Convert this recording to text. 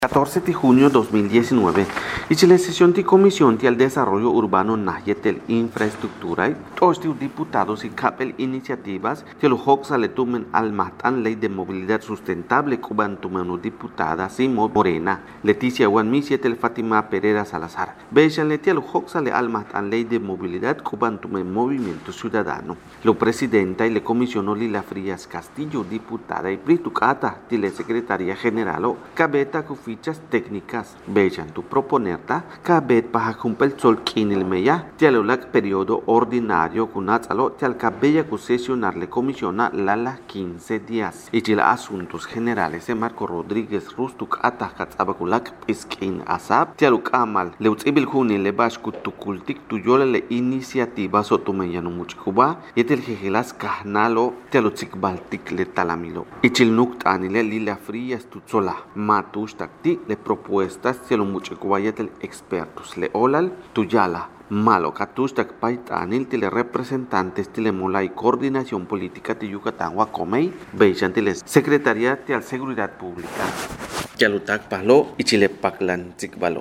14 de junio de 2019, y la sesión de Comisión del Desarrollo Urbano Nayetel Infraestructura y todos los diputados y capel iniciativas que los Hoxa le tomen al matan Ley de Movilidad Sustentable cuban tumano diputada Simo Morena, Leticia Juanmisia tel Fátima Pereira Salazar. Bejan letia los Hoxa le al matan Ley de Movilidad cuban tumen Movimiento Ciudadano. Lo presidenta y le comisionó Lila Frías Castillo, diputada y Pritucata, de la Secretaría General o Cabeta fichas técnicas, vejan tu proponerta, cabet para cumplir sol kinil meya, tialolac periodo ordinario cunatzalo, tial cabella cu sesionarle comisiona lala 15 días. Y chila asuntos generales de Marco Rodríguez Rustuk atacat abaculak piskin asap, tialuk amal, leutsibil juni le bashkut tukultik tuyola le iniciativa sotumeyano muchikuba, y tel jejelas kahnalo, tialutzik baltik le talamilo. Y chilnukt anile lila frías tutsola, matush le propuestas se lo mucho cuayatel expertos le olal tuyala malo katustak paitanil tele representantes tele mola y coordinación política de Yucatán Huacomey beichantiles Secretaría de Seguridad Pública Yalutak Palo y Chile Paclan Tzikbalo.